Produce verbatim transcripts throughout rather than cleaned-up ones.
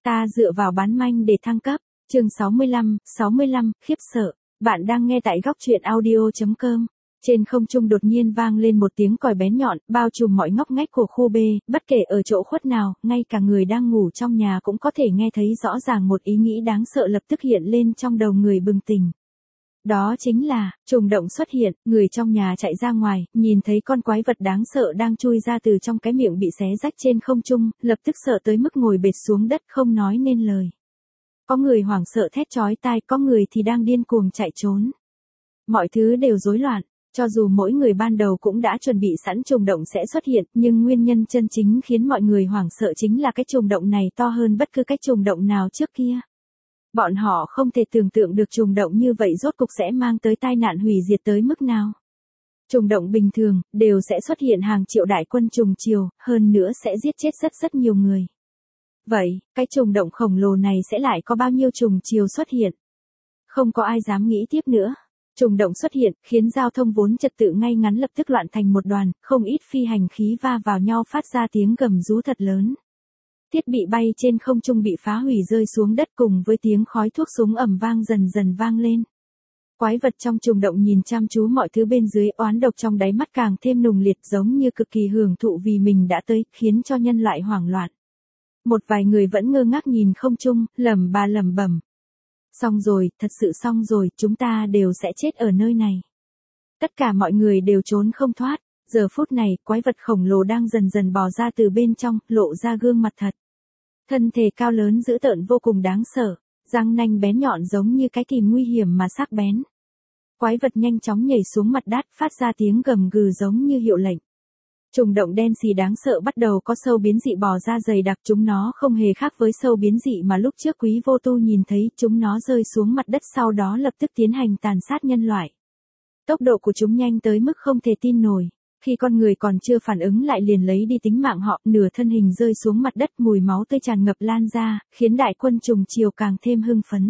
Ta dựa vào bán manh để thăng cấp. Chương sáu mươi lăm, sáu mươi lăm, khiếp sợ. Bạn đang nghe tại góc truyện audio chấm com. Trên không trung đột nhiên vang lên một tiếng còi bén nhọn, bao trùm mọi ngóc ngách của khu B, bất kể ở chỗ khuất nào, ngay cả người đang ngủ trong nhà cũng có thể nghe thấy rõ ràng một ý nghĩ đáng sợ lập tức hiện lên trong đầu người bừng tỉnh. Đó chính là, trùng động xuất hiện, người trong nhà chạy ra ngoài, nhìn thấy con quái vật đáng sợ đang chui ra từ trong cái miệng bị xé rách trên không trung, lập tức sợ tới mức ngồi bệt xuống đất không nói nên lời. Có người hoảng sợ thét chói tai, có người thì đang điên cuồng chạy trốn. Mọi thứ đều rối loạn, cho dù mỗi người ban đầu cũng đã chuẩn bị sẵn trùng động sẽ xuất hiện, nhưng nguyên nhân chân chính khiến mọi người hoảng sợ chính là cái trùng động này to hơn bất cứ cái trùng động nào trước kia. Bọn họ không thể tưởng tượng được trùng động như vậy rốt cục sẽ mang tới tai nạn hủy diệt tới mức nào. Trùng động bình thường, đều sẽ xuất hiện hàng triệu đại quân trùng chiều, hơn nữa sẽ giết chết rất rất nhiều người. Vậy, cái trùng động khổng lồ này sẽ lại có bao nhiêu trùng chiều xuất hiện? Không có ai dám nghĩ tiếp nữa. Trùng động xuất hiện, khiến giao thông vốn trật tự ngay ngắn lập tức loạn thành một đoàn, không ít phi hành khí va vào nhau phát ra tiếng gầm rú thật lớn. Thiết bị bay trên không trung bị phá hủy rơi xuống đất cùng với tiếng khói thuốc súng ầm vang dần dần vang lên. Quái vật trong trùng động nhìn chăm chú mọi thứ bên dưới, oán độc trong đáy mắt càng thêm nùng liệt, giống như cực kỳ hưởng thụ vì mình đã tới, khiến cho nhân loại hoảng loạn. Một vài người vẫn ngơ ngác nhìn không trung, lẩm bà lẩm bẩm. Xong rồi, thật sự xong rồi, chúng ta đều sẽ chết ở nơi này. Tất cả mọi người đều trốn không thoát. Giờ phút này, quái vật khổng lồ đang dần dần bò ra từ bên trong, lộ ra gương mặt thật. Thân thể cao lớn dữ tợn vô cùng đáng sợ, răng nanh bén nhọn giống như cái kìm nguy hiểm mà sắc bén. Quái vật nhanh chóng nhảy xuống mặt đất, phát ra tiếng gầm gừ giống như hiệu lệnh. Trùng động đen xì đáng sợ bắt đầu có sâu biến dị bò ra dày đặc, chúng nó không hề khác với sâu biến dị mà lúc trước Quý Vô Tu nhìn thấy, chúng nó rơi xuống mặt đất sau đó lập tức tiến hành tàn sát nhân loại. Tốc độ của chúng nhanh tới mức không thể tin nổi. Khi con người còn chưa phản ứng lại liền lấy đi tính mạng họ, nửa thân hình rơi xuống mặt đất, mùi máu tươi tràn ngập lan ra, khiến đại quân trùng chiều càng thêm hưng phấn.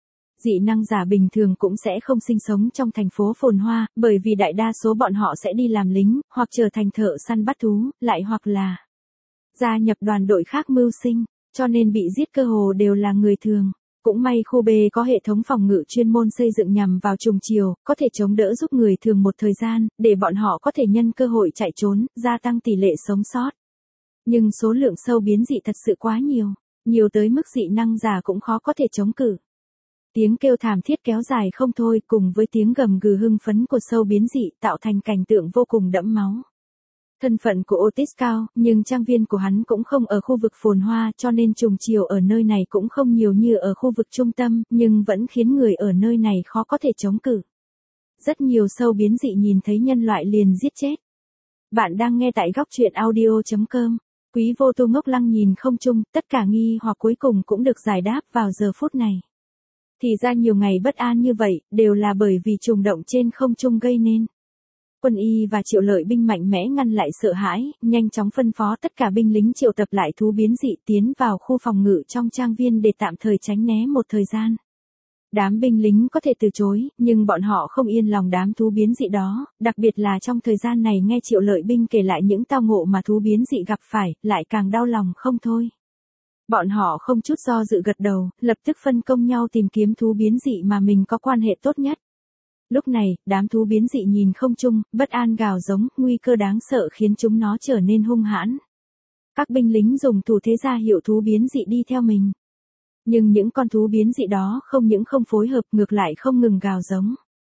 Dị năng giả bình thường cũng sẽ không sinh sống trong thành phố phồn hoa, bởi vì đại đa số bọn họ sẽ đi làm lính, hoặc trở thành thợ săn bắt thú, lại hoặc là gia nhập đoàn đội khác mưu sinh, cho nên bị giết cơ hồ đều là người thường. Cũng may khu B có hệ thống phòng ngự chuyên môn xây dựng nhằm vào trùng chiều, có thể chống đỡ giúp người thường một thời gian, để bọn họ có thể nhân cơ hội chạy trốn, gia tăng tỷ lệ sống sót. Nhưng số lượng sâu biến dị thật sự quá nhiều, nhiều tới mức dị năng giả cũng khó có thể chống cự. Tiếng kêu thảm thiết kéo dài không thôi cùng với tiếng gầm gừ hưng phấn của sâu biến dị tạo thành cảnh tượng vô cùng đẫm máu. Thân phận của Otis cao, nhưng trang viên của hắn cũng không ở khu vực phồn hoa cho nên trùng chiều ở nơi này cũng không nhiều như ở khu vực trung tâm, nhưng vẫn khiến người ở nơi này khó có thể chống cự. Rất nhiều sâu biến dị nhìn thấy nhân loại liền giết chết. Bạn đang nghe tại góc truyện audio chấm com. Quý Vô Tu ngốc lăng nhìn không trung, tất cả nghi hoặc cuối cùng cũng được giải đáp vào giờ phút này. Thì ra nhiều ngày bất an như vậy, đều là bởi vì trùng động trên không trung gây nên. Quân y và Triệu Lợi binh mạnh mẽ ngăn lại sợ hãi, nhanh chóng phân phó tất cả binh lính triệu tập lại thú biến dị tiến vào khu phòng ngự trong trang viên để tạm thời tránh né một thời gian. Đám binh lính có thể từ chối, nhưng bọn họ không yên lòng đám thú biến dị đó, đặc biệt là trong thời gian này nghe Triệu Lợi binh kể lại những tao ngộ mà thú biến dị gặp phải, lại càng đau lòng không thôi. Bọn họ không chút do dự gật đầu, lập tức phân công nhau tìm kiếm thú biến dị mà mình có quan hệ tốt nhất. Lúc này, đám thú biến dị nhìn không trung, bất an gào giống, nguy cơ đáng sợ khiến chúng nó trở nên hung hãn. Các binh lính dùng thủ thế ra hiệu thú biến dị đi theo mình. Nhưng những con thú biến dị đó không những không phối hợp, ngược lại không ngừng gào giống.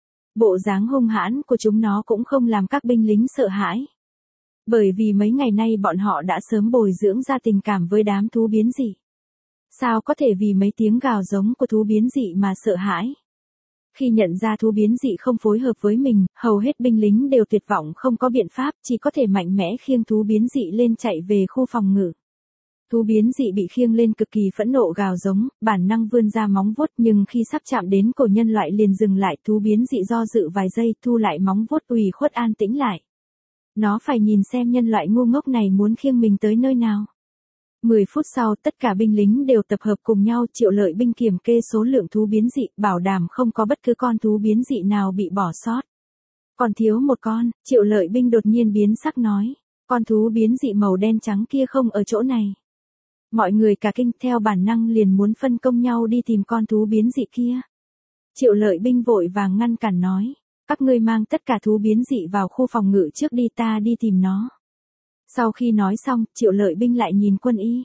Bộ dáng hung hãn của chúng nó cũng không làm các binh lính sợ hãi. Bởi vì mấy ngày nay bọn họ đã sớm bồi dưỡng ra tình cảm với đám thú biến dị. Sao có thể vì mấy tiếng gào giống của thú biến dị mà sợ hãi? Khi nhận ra thú biến dị không phối hợp với mình, hầu hết binh lính đều tuyệt vọng không có biện pháp, chỉ có thể mạnh mẽ khiêng thú biến dị lên chạy về khu phòng ngự. Thú biến dị bị khiêng lên cực kỳ phẫn nộ gào giống, bản năng vươn ra móng vuốt, nhưng khi sắp chạm đến cổ nhân loại liền dừng lại, thú biến dị do dự vài giây thu lại móng vuốt ủy khuất an tĩnh lại. Nó phải nhìn xem nhân loại ngu ngốc này muốn khiêng mình tới nơi nào. mười phút sau tất cả binh lính đều tập hợp cùng nhau, Triệu Lợi binh kiểm kê số lượng thú biến dị, bảo đảm không có bất cứ con thú biến dị nào bị bỏ sót. Còn thiếu một con, Triệu Lợi binh đột nhiên biến sắc nói, con thú biến dị màu đen trắng kia không ở chỗ này. Mọi người cả kinh theo bản năng liền muốn phân công nhau đi tìm con thú biến dị kia. Triệu Lợi Binh vội vàng ngăn cản nói, các ngươi mang tất cả thú biến dị vào khu phòng ngự trước đi, ta đi tìm nó. Sau khi nói xong, Triệu Lợi Binh lại nhìn Quân Y.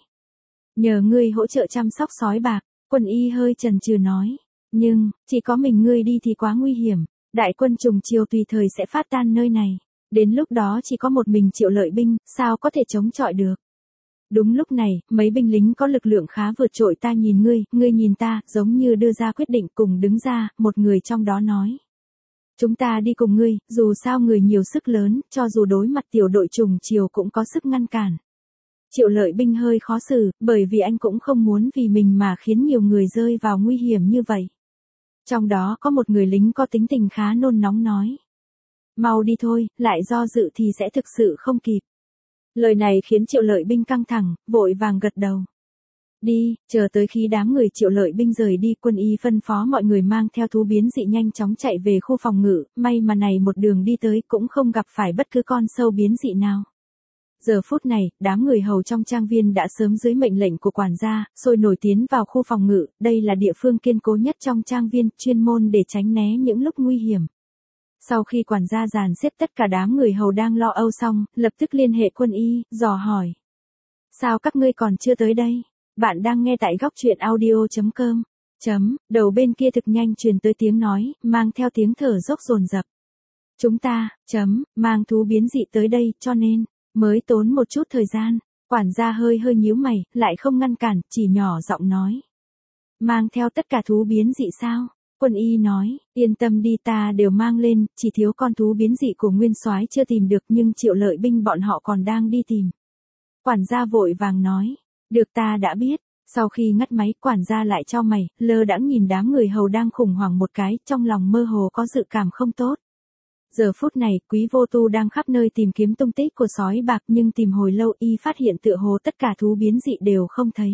Nhờ ngươi hỗ trợ chăm sóc sói bạc, Quân Y hơi chần chừ nói, nhưng, chỉ có mình ngươi đi thì quá nguy hiểm, đại quân trùng chiều tùy thời sẽ phát tan nơi này, đến lúc đó chỉ có một mình Triệu Lợi Binh, sao có thể chống chọi được. Đúng lúc này, mấy binh lính có lực lượng khá vượt trội ta nhìn ngươi, ngươi nhìn ta, giống như đưa ra quyết định cùng đứng ra, một người trong đó nói. Chúng ta đi cùng ngươi, dù sao người nhiều sức lớn, cho dù đối mặt tiểu đội trùng chiều cũng có sức ngăn cản. Triệu Lợi Binh hơi khó xử, bởi vì anh cũng không muốn vì mình mà khiến nhiều người rơi vào nguy hiểm như vậy. Trong đó có một người lính có tính tình khá nôn nóng nói. Mau đi thôi, lại do dự thì sẽ thực sự không kịp. Lời này khiến Triệu Lợi Binh căng thẳng, vội vàng gật đầu. Đi, chờ tới khi đám người Triệu Lợi Binh rời đi, Quân Y phân phó mọi người mang theo thú biến dị nhanh chóng chạy về khu phòng ngự, may mà này một đường đi tới cũng không gặp phải bất cứ con sâu biến dị nào. Giờ phút này, đám người hầu trong trang viên đã sớm dưới mệnh lệnh của quản gia, sôi nổi tiến vào khu phòng ngự, đây là địa phương kiên cố nhất trong trang viên, chuyên môn để tránh né những lúc nguy hiểm. Sau khi quản gia dàn xếp tất cả đám người hầu đang lo âu xong, lập tức liên hệ Quân Y, dò hỏi. Sao các ngươi còn chưa tới đây? Bạn đang nghe tại góc truyện audio chấm com. Chấm, đầu bên kia thực nhanh truyền tới tiếng nói, mang theo tiếng thở dốc dồn dập. Chúng ta, chấm, mang thú biến dị tới đây, cho nên, mới tốn một chút thời gian. Quản gia hơi hơi nhíu mày, lại không ngăn cản, chỉ nhỏ giọng nói. Mang theo tất cả thú biến dị sao? Quân Y nói, yên tâm đi, ta đều mang lên, chỉ thiếu con thú biến dị của Nguyên Soái chưa tìm được, nhưng Triệu Lợi Binh bọn họ còn đang đi tìm. Quản gia vội vàng nói, được, ta đã biết. Sau khi ngắt máy, quản gia lại chau mày, lơ đãng nhìn đám người hầu đang khủng hoảng một cái, trong lòng mơ hồ có dự cảm không tốt. Giờ phút này, Quý Vô Tu đang khắp nơi tìm kiếm tung tích của sói bạc, nhưng tìm hồi lâu y phát hiện tựa hồ tất cả thú biến dị đều không thấy.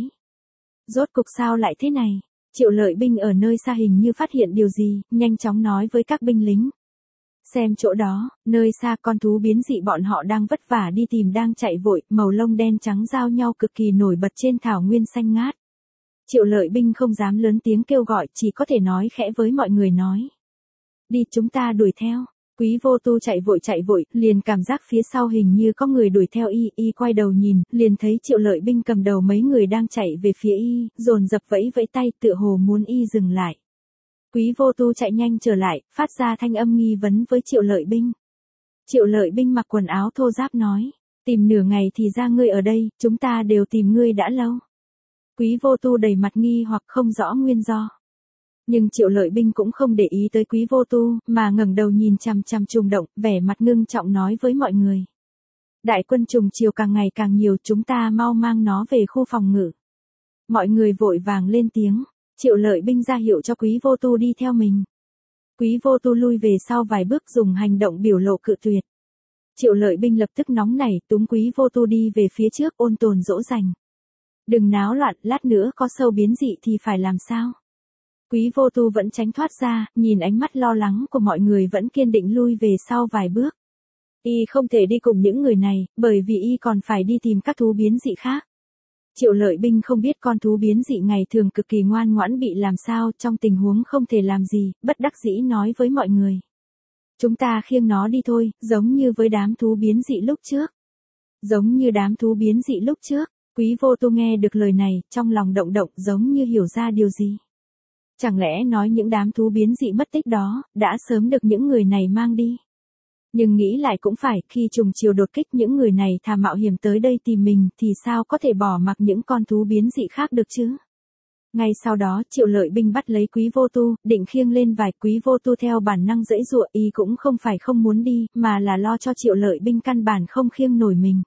Rốt cục sao lại thế này? Triệu Lợi Binh ở nơi xa hình như phát hiện điều gì, nhanh chóng nói với các binh lính. Xem chỗ đó, nơi xa con thú biến dị bọn họ đang vất vả đi tìm đang chạy vội, màu lông đen trắng giao nhau cực kỳ nổi bật trên thảo nguyên xanh ngát. Triệu Lợi Binh không dám lớn tiếng kêu gọi, chỉ có thể nói khẽ với mọi người nói. Đi, chúng ta đuổi theo. Quý Vô Tu chạy vội chạy vội, liền cảm giác phía sau hình như có người đuổi theo y, y quay đầu nhìn, liền thấy Triệu Lợi Binh cầm đầu mấy người đang chạy về phía y, dồn dập vẫy vẫy tay tựa hồ muốn y dừng lại. Quý Vô Tu chạy nhanh trở lại, phát ra thanh âm nghi vấn với Triệu Lợi Binh. Triệu Lợi Binh mặc quần áo thô ráp nói, tìm nửa ngày thì ra ngươi ở đây, chúng ta đều tìm ngươi đã lâu. Quý Vô Tu đầy mặt nghi hoặc không rõ nguyên do. Nhưng Triệu Lợi Binh cũng không để ý tới Quý Vô Tu, mà ngẩng đầu nhìn chằm chằm trùng động, vẻ mặt ngưng trọng nói với mọi người. Đại quân trùng chiều càng ngày càng nhiều, chúng ta mau mang nó về khu phòng ngự. Mọi người vội vàng lên tiếng, Triệu Lợi Binh ra hiệu cho Quý Vô Tu đi theo mình. Quý Vô Tu lui về sau vài bước dùng hành động biểu lộ cự tuyệt. Triệu Lợi Binh lập tức nóng nảy túm Quý Vô Tu đi về phía trước ôn tồn dỗ dành. Đừng náo loạn, lát nữa có sâu biến dị thì phải làm sao? Quý Vô Tu vẫn tránh thoát ra, nhìn ánh mắt lo lắng của mọi người vẫn kiên định lui về sau vài bước. Y không thể đi cùng những người này, bởi vì y còn phải đi tìm các thú biến dị khác. Triệu Lợi Binh không biết con thú biến dị ngày thường cực kỳ ngoan ngoãn bị làm sao, trong tình huống không thể làm gì, bất đắc dĩ nói với mọi người. Chúng ta khiêng nó đi thôi, giống như với đám thú biến dị lúc trước. Giống như đám thú biến dị lúc trước, Quý Vô Tu nghe được lời này, trong lòng động động giống như hiểu ra điều gì. Chẳng lẽ nói những đám thú biến dị mất tích đó, đã sớm được những người này mang đi. Nhưng nghĩ lại cũng phải, khi trùng chiều đột kích những người này thà mạo hiểm tới đây tìm mình thì sao có thể bỏ mặc những con thú biến dị khác được chứ. Ngay sau đó Triệu Lợi Binh bắt lấy Quý Vô Tu, định khiêng lên vài. Quý Vô Tu theo bản năng dãy dụa, y cũng không phải không muốn đi, mà là lo cho Triệu Lợi Binh căn bản không khiêng nổi mình.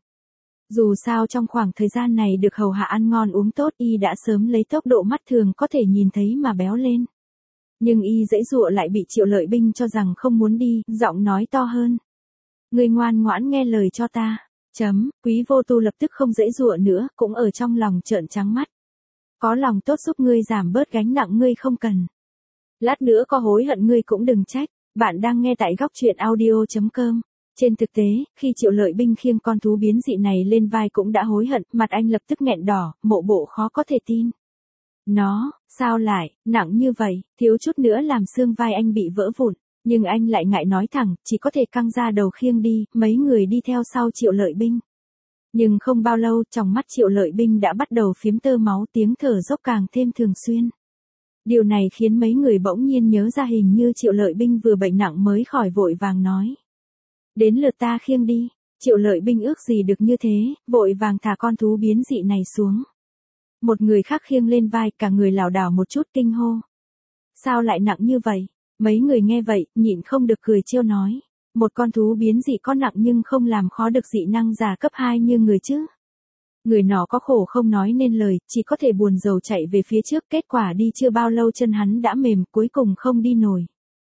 Dù sao trong khoảng thời gian này được hầu hạ ăn ngon uống tốt, y đã sớm lấy tốc độ mắt thường có thể nhìn thấy mà béo lên. Nhưng y dãy dụa lại bị Triệu Lợi Binh cho rằng không muốn đi, giọng nói to hơn. Ngươi ngoan ngoãn nghe lời cho ta. Chấm, Quý Vô Tu lập tức không dãy dụa nữa, cũng ở trong lòng trợn trắng mắt. Có lòng tốt giúp ngươi giảm bớt gánh nặng ngươi không cần. Lát nữa có hối hận ngươi cũng đừng trách. Bạn đang nghe tại góc truyện audio chấm com. Trên thực tế, khi Triệu Lợi Binh khiêng con thú biến dị này lên vai cũng đã hối hận, mặt anh lập tức nghẹn đỏ, mộ bộ khó có thể tin. Nó, sao lại, nặng như vậy, thiếu chút nữa làm xương vai anh bị vỡ vụn, nhưng anh lại ngại nói thẳng, chỉ có thể căng ra đầu khiêng đi, mấy người đi theo sau Triệu Lợi Binh. Nhưng không bao lâu, trong mắt Triệu Lợi Binh đã bắt đầu phiếm tơ máu, tiếng thở dốc càng thêm thường xuyên. Điều này khiến mấy người bỗng nhiên nhớ ra hình như Triệu Lợi Binh vừa bệnh nặng mới khỏi, vội vàng nói. Đến lượt ta khiêng đi. Triệu Lợi Binh ước gì được như thế, vội vàng thả con thú biến dị này xuống. Một người khác khiêng lên vai, cả người lảo đảo một chút kinh hô. Sao lại nặng như vậy? Mấy người nghe vậy, nhịn không được cười trêu nói. Một con thú biến dị có nặng nhưng không làm khó được dị năng giả cấp hai như người chứ. Người nọ có khổ không nói nên lời, chỉ có thể buồn rầu chạy về phía trước, kết quả đi chưa bao lâu chân hắn đã mềm, cuối cùng không đi nổi.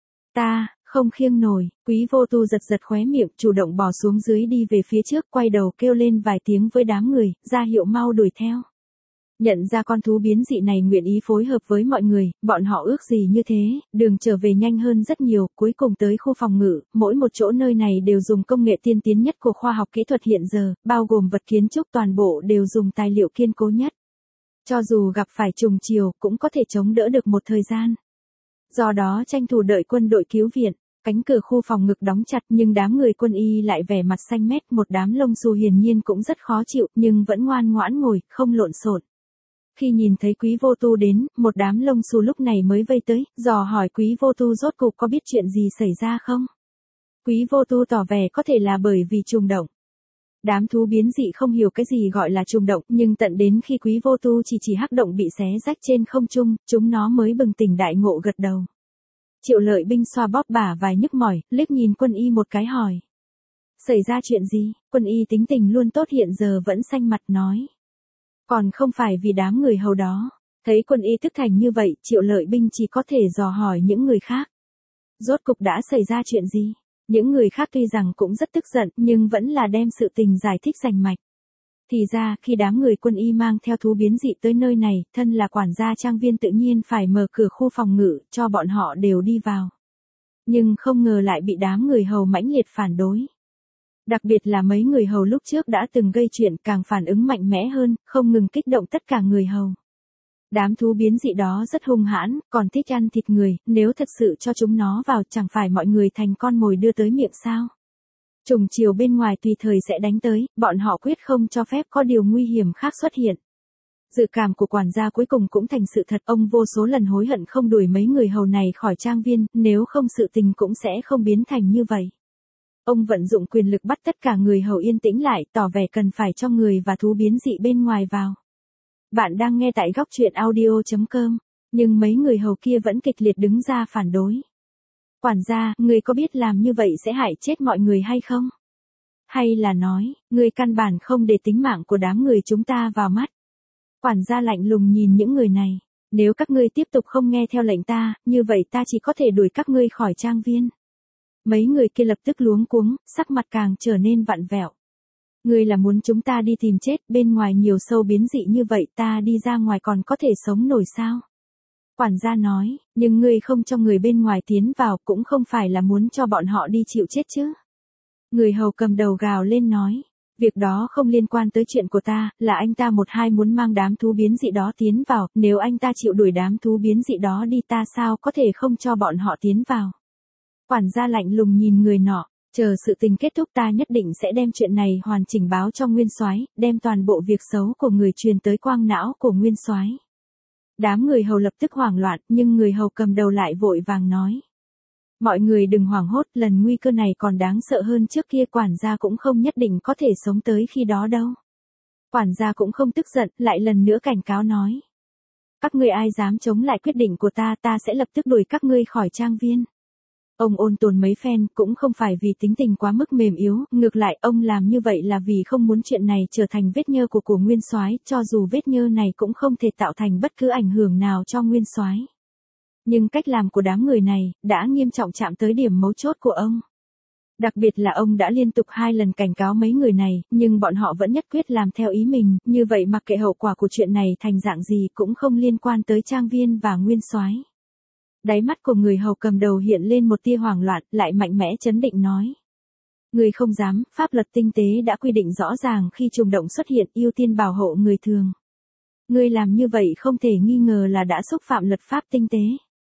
Ta, không khiêng nổi, Quý Vô Tu giật giật khóe miệng, chủ động bò xuống dưới đi về phía trước, quay đầu kêu lên vài tiếng với đám người, ra hiệu mau đuổi theo. Nhận ra con thú biến dị này nguyện ý phối hợp với mọi người, bọn họ ước gì như thế, đường trở về nhanh hơn rất nhiều, cuối cùng tới khu phòng ngự, mỗi một chỗ nơi này đều dùng công nghệ tiên tiến nhất của khoa học kỹ thuật hiện giờ, bao gồm vật kiến trúc toàn bộ đều dùng tài liệu kiên cố nhất. Cho dù gặp phải trùng chiều, cũng có thể chống đỡ được một thời gian. Do đó tranh thủ đợi quân đội cứu viện, cánh cửa khu phòng ngực đóng chặt nhưng đám người quân y lại vẻ mặt xanh mét, một đám lông xù hiển nhiên cũng rất khó chịu nhưng vẫn ngoan ngoãn ngồi, không lộn xộn. Khi nhìn thấy Quý Vô Tu đến, một đám lông xù lúc này mới vây tới, dò hỏi Quý Vô Tu rốt cục có biết chuyện gì xảy ra không? Quý Vô Tu tỏ vẻ có thể là bởi vì trùng động. Đám thú biến dị không hiểu cái gì gọi là trùng động, nhưng tận đến khi Quý Vô Tu chỉ chỉ hắc động bị xé rách trên không trung, chúng nó mới bừng tỉnh đại ngộ gật đầu. Triệu Lợi Binh xoa bóp bả vai nhức mỏi, liếc nhìn quân y một cái hỏi. Xảy ra chuyện gì? Quân y tính tình luôn tốt hiện giờ vẫn xanh mặt nói. Còn không phải vì đám người hầu đó. Thấy quân y tức thành như vậy, Triệu Lợi Binh chỉ có thể dò hỏi những người khác. Rốt cục đã xảy ra chuyện gì? Những người khác tuy rằng cũng rất tức giận nhưng vẫn là đem sự tình giải thích rành mạch. Thì ra, khi đám người quân y mang theo thú biến dị tới nơi này, thân là quản gia trang viên tự nhiên phải mở cửa khu phòng ngự, cho bọn họ đều đi vào. Nhưng không ngờ lại bị đám người hầu mãnh liệt phản đối. Đặc biệt là mấy người hầu lúc trước đã từng gây chuyện càng phản ứng mạnh mẽ hơn, không ngừng kích động tất cả người hầu. Đám thú biến dị đó rất hung hãn, còn thích ăn thịt người, nếu thật sự cho chúng nó vào chẳng phải mọi người thành con mồi đưa tới miệng sao. Trùng chiều bên ngoài tùy thời sẽ đánh tới, bọn họ quyết không cho phép có điều nguy hiểm khác xuất hiện. Dự cảm của quản gia cuối cùng cũng thành sự thật, ông vô số lần hối hận không đuổi mấy người hầu này khỏi trang viên, nếu không sự tình cũng sẽ không biến thành như vậy. Ông vận dụng quyền lực bắt tất cả người hầu yên tĩnh lại, tỏ vẻ cần phải cho người và thú biến dị bên ngoài vào. Bạn đang nghe tại góc truyện audio chấm com, nhưng mấy người hầu kia vẫn kịch liệt đứng ra phản đối. Quản gia, người có biết làm như vậy sẽ hại chết mọi người hay không? Hay là nói, người căn bản không để tính mạng của đám người chúng ta vào mắt? Quản gia lạnh lùng nhìn những người này. Nếu các ngươi tiếp tục không nghe theo lệnh ta, như vậy ta chỉ có thể đuổi các ngươi khỏi trang viên. Mấy người kia lập tức luống cuống, sắc mặt càng trở nên vặn vẹo. Ngươi là muốn chúng ta đi tìm chết, bên ngoài nhiều sâu biến dị như vậy ta đi ra ngoài còn có thể sống nổi sao? Quản gia nói, nhưng ngươi không cho người bên ngoài tiến vào cũng không phải là muốn cho bọn họ đi chịu chết chứ. Người hầu cầm đầu gào lên nói, việc đó không liên quan tới chuyện của ta, là anh ta một hai muốn mang đám thú biến dị đó tiến vào, nếu anh ta chịu đuổi đám thú biến dị đó đi ta sao có thể không cho bọn họ tiến vào. Quản gia lạnh lùng nhìn người nọ, chờ sự tình kết thúc ta nhất định sẽ đem chuyện này hoàn chỉnh báo cho Nguyên Soái, đem toàn bộ việc xấu của người truyền tới quang não của Nguyên Soái. Đám người hầu lập tức hoảng loạn, nhưng người hầu cầm đầu lại vội vàng nói. Mọi người đừng hoảng hốt, lần nguy cơ này còn đáng sợ hơn trước kia, quản gia cũng không nhất định có thể sống tới khi đó đâu. Quản gia cũng không tức giận, lại lần nữa cảnh cáo nói. Các ngươi ai dám chống lại quyết định của ta, ta sẽ lập tức đuổi các ngươi khỏi trang viên. Ông ôn tồn mấy phen, cũng không phải vì tính tình quá mức mềm yếu, ngược lại ông làm như vậy là vì không muốn chuyện này trở thành vết nhơ của của Nguyên Soái, cho dù vết nhơ này cũng không thể tạo thành bất cứ ảnh hưởng nào cho Nguyên Soái. Nhưng cách làm của đám người này, đã nghiêm trọng chạm tới điểm mấu chốt của ông. Đặc biệt là ông đã liên tục hai lần cảnh cáo mấy người này, nhưng bọn họ vẫn nhất quyết làm theo ý mình, như vậy mặc kệ hậu quả của chuyện này thành dạng gì cũng không liên quan tới trang viên và Nguyên Soái. Đáy mắt của người hầu cầm đầu hiện lên một tia hoảng loạn, lại mạnh mẽ chấn định nói. Ngươi không dám, pháp luật tinh tế đã quy định rõ ràng khi trùng động xuất hiện ưu tiên bảo hộ người thường. Ngươi làm như vậy không thể nghi ngờ là đã xúc phạm luật pháp tinh tế.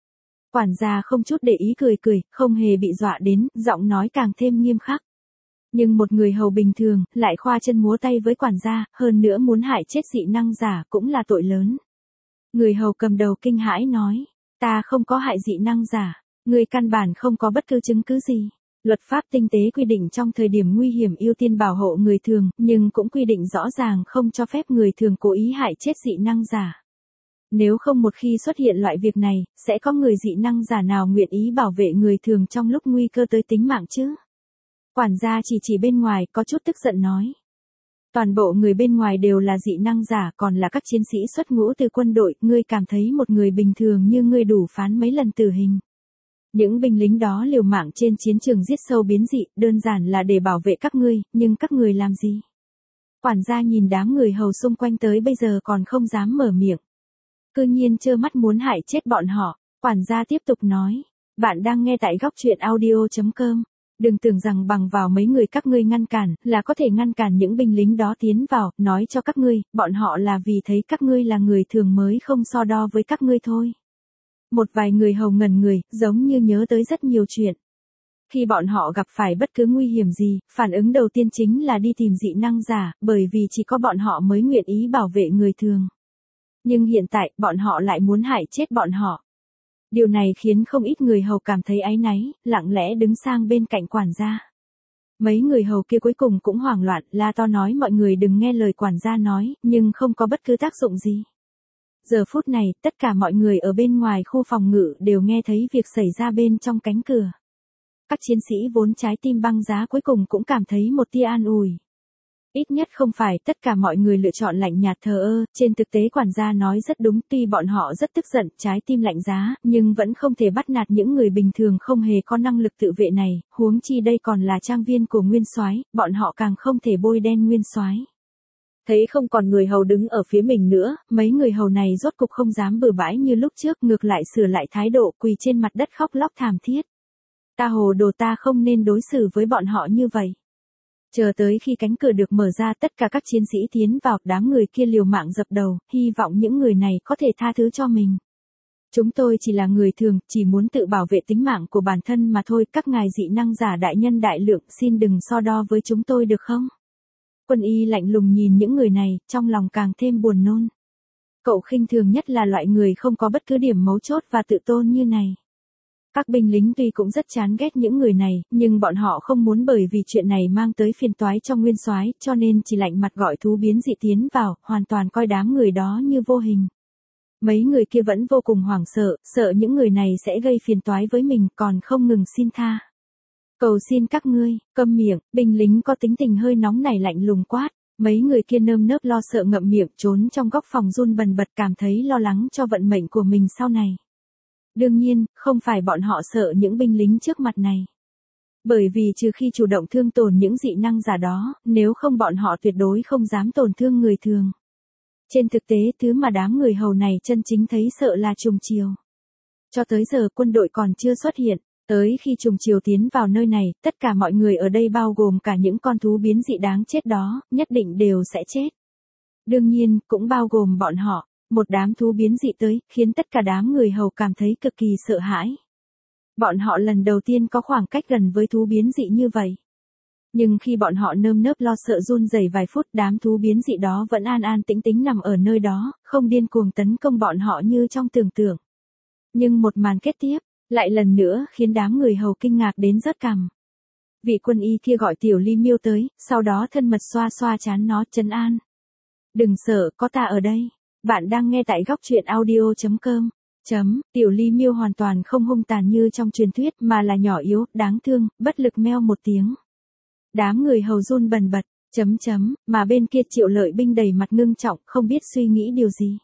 Quản gia không chút để ý cười cười, không hề bị dọa đến, giọng nói càng thêm nghiêm khắc. Nhưng một người hầu bình thường, lại khoa chân múa tay với quản gia, hơn nữa muốn hại chết dị năng giả cũng là tội lớn. Người hầu cầm đầu kinh hãi nói, ta không có hại dị năng giả, ngươi căn bản không có bất cứ chứng cứ gì. Luật pháp tinh tế quy định trong thời điểm nguy hiểm ưu tiên bảo hộ người thường, nhưng cũng quy định rõ ràng không cho phép người thường cố ý hại chết dị năng giả. Nếu không một khi xuất hiện loại việc này, sẽ có người dị năng giả nào nguyện ý bảo vệ người thường trong lúc nguy cơ tới tính mạng chứ? Quản gia chỉ chỉ bên ngoài có chút tức giận nói. Toàn bộ người bên ngoài đều là dị năng giả, còn là các chiến sĩ xuất ngũ từ quân đội, ngươi cảm thấy một người bình thường như ngươi đủ phán mấy lần tử hình. Những binh lính đó liều mạng trên chiến trường giết sâu biến dị, đơn giản là để bảo vệ các ngươi, nhưng các người làm gì? Quản gia nhìn đám người hầu xung quanh tới bây giờ còn không dám mở miệng. Cư nhiên trơ mắt muốn hại chết bọn họ, quản gia tiếp tục nói. Bạn đang nghe tại góc truyện audio chấm com. Đừng tưởng rằng bằng vào mấy người các ngươi ngăn cản, là có thể ngăn cản những binh lính đó tiến vào, nói cho các ngươi, bọn họ là vì thấy các ngươi là người thường mới không so đo với các ngươi thôi. Một vài người hầu ngẩn người, giống như nhớ tới rất nhiều chuyện. Khi bọn họ gặp phải bất cứ nguy hiểm gì, phản ứng đầu tiên chính là đi tìm dị năng giả, bởi vì chỉ có bọn họ mới nguyện ý bảo vệ người thường. Nhưng hiện tại, bọn họ lại muốn hại chết bọn họ. Điều này khiến không ít người hầu cảm thấy áy náy, lặng lẽ đứng sang bên cạnh quản gia. Mấy người hầu kia cuối cùng cũng hoảng loạn, la to nói mọi người đừng nghe lời quản gia nói, nhưng không có bất cứ tác dụng gì. Giờ phút này, tất cả mọi người ở bên ngoài khu phòng ngự đều nghe thấy việc xảy ra bên trong cánh cửa. Các chiến sĩ vốn trái tim băng giá cuối cùng cũng cảm thấy một tia an ủi. Ít nhất không phải tất cả mọi người lựa chọn lạnh nhạt thờ ơ, trên thực tế quản gia nói rất đúng, tuy bọn họ rất tức giận, trái tim lạnh giá, nhưng vẫn không thể bắt nạt những người bình thường không hề có năng lực tự vệ này, huống chi đây còn là trang viên của Nguyên Soái, bọn họ càng không thể bôi đen Nguyên Soái. Thấy không còn người hầu đứng ở phía mình nữa, mấy người hầu này rốt cục không dám bừa bãi như lúc trước, ngược lại sửa lại thái độ, quỳ trên mặt đất khóc lóc thảm thiết. Ta hồ đồ, ta không nên đối xử với bọn họ như vậy. Chờ tới khi cánh cửa được mở ra, tất cả các chiến sĩ tiến vào, đám người kia liều mạng dập đầu, hy vọng những người này có thể tha thứ cho mình. Chúng tôi chỉ là người thường, chỉ muốn tự bảo vệ tính mạng của bản thân mà thôi, các ngài dị năng giả đại nhân đại lượng, xin đừng so đo với chúng tôi được không? Quân y lạnh lùng nhìn những người này, trong lòng càng thêm buồn nôn. Cậu khinh thường nhất là loại người không có bất cứ điểm mấu chốt và tự tôn như này. Các binh lính tuy cũng rất chán ghét những người này, nhưng bọn họ không muốn bởi vì chuyện này mang tới phiền toái cho Nguyên Soái, cho nên chỉ lạnh mặt gọi thú biến dị tiến vào, hoàn toàn coi đám người đó như vô hình. Mấy người kia vẫn vô cùng hoảng sợ, sợ những người này sẽ gây phiền toái với mình, còn không ngừng xin tha. Cầu xin các ngươi, câm miệng, binh lính có tính tình hơi nóng này lạnh lùng quát. Mấy người kia nơm nớp lo sợ ngậm miệng trốn trong góc phòng run bần bật, cảm thấy lo lắng cho vận mệnh của mình sau này. Đương nhiên, không phải bọn họ sợ những binh lính trước mặt này. Bởi vì trừ khi chủ động thương tổn những dị năng giả đó, nếu không bọn họ tuyệt đối không dám tổn thương người thường. Trên thực tế, thứ mà đám người hầu này chân chính thấy sợ là trùng chiều. Cho tới giờ quân đội còn chưa xuất hiện, tới khi trùng chiều tiến vào nơi này, tất cả mọi người ở đây bao gồm cả những con thú biến dị đáng chết đó, nhất định đều sẽ chết. Đương nhiên, cũng bao gồm bọn họ. Một đám thú biến dị tới, khiến tất cả đám người hầu cảm thấy cực kỳ sợ hãi. Bọn họ lần đầu tiên có khoảng cách gần với thú biến dị như vậy. Nhưng khi bọn họ nơm nớp lo sợ run rẩy vài phút, đám thú biến dị đó vẫn an an tĩnh tĩnh nằm ở nơi đó, không điên cuồng tấn công bọn họ như trong tưởng tượng. Nhưng một màn kết tiếp, lại lần nữa khiến đám người hầu kinh ngạc đến rớt cằm. Vị quân y kia gọi Tiểu Ly Miêu tới, sau đó thân mật xoa xoa trán nó, trấn an. Đừng sợ, có ta ở đây. Bạn đang nghe tại góc truyện audio chấm com. Chấm, Tiểu Ly Miêu hoàn toàn không hung tàn như trong truyền thuyết mà là nhỏ yếu, đáng thương, bất lực meo một tiếng. Đám người hầu run bần bật, chấm chấm, mà bên kia Triệu Lợi Binh đầy mặt ngưng trọng, không biết suy nghĩ điều gì.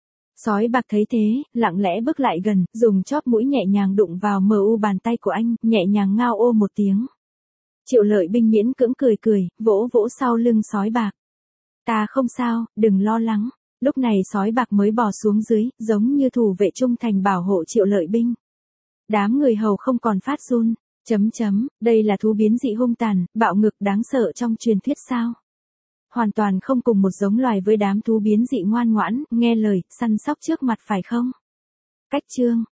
Sói bạc thấy thế, lặng lẽ bước lại gần, dùng chóp mũi nhẹ nhàng đụng vào mờ u bàn tay của anh, nhẹ nhàng ngao ô một tiếng. Triệu Lợi Binh miễn cưỡng cười cười, vỗ vỗ sau lưng sói bạc. Ta không sao, đừng lo lắng. Lúc này sói bạc mới bò xuống dưới, giống như thủ vệ trung thành bảo hộ Triệu Lợi Binh. Đám người hầu không còn phát run, Chấm chấm, đây là thú biến dị hung tàn, bạo ngược đáng sợ trong truyền thuyết sao? Hoàn toàn không cùng một giống loài với đám thú biến dị ngoan ngoãn, nghe lời, săn sóc trước mặt phải không? Cách chương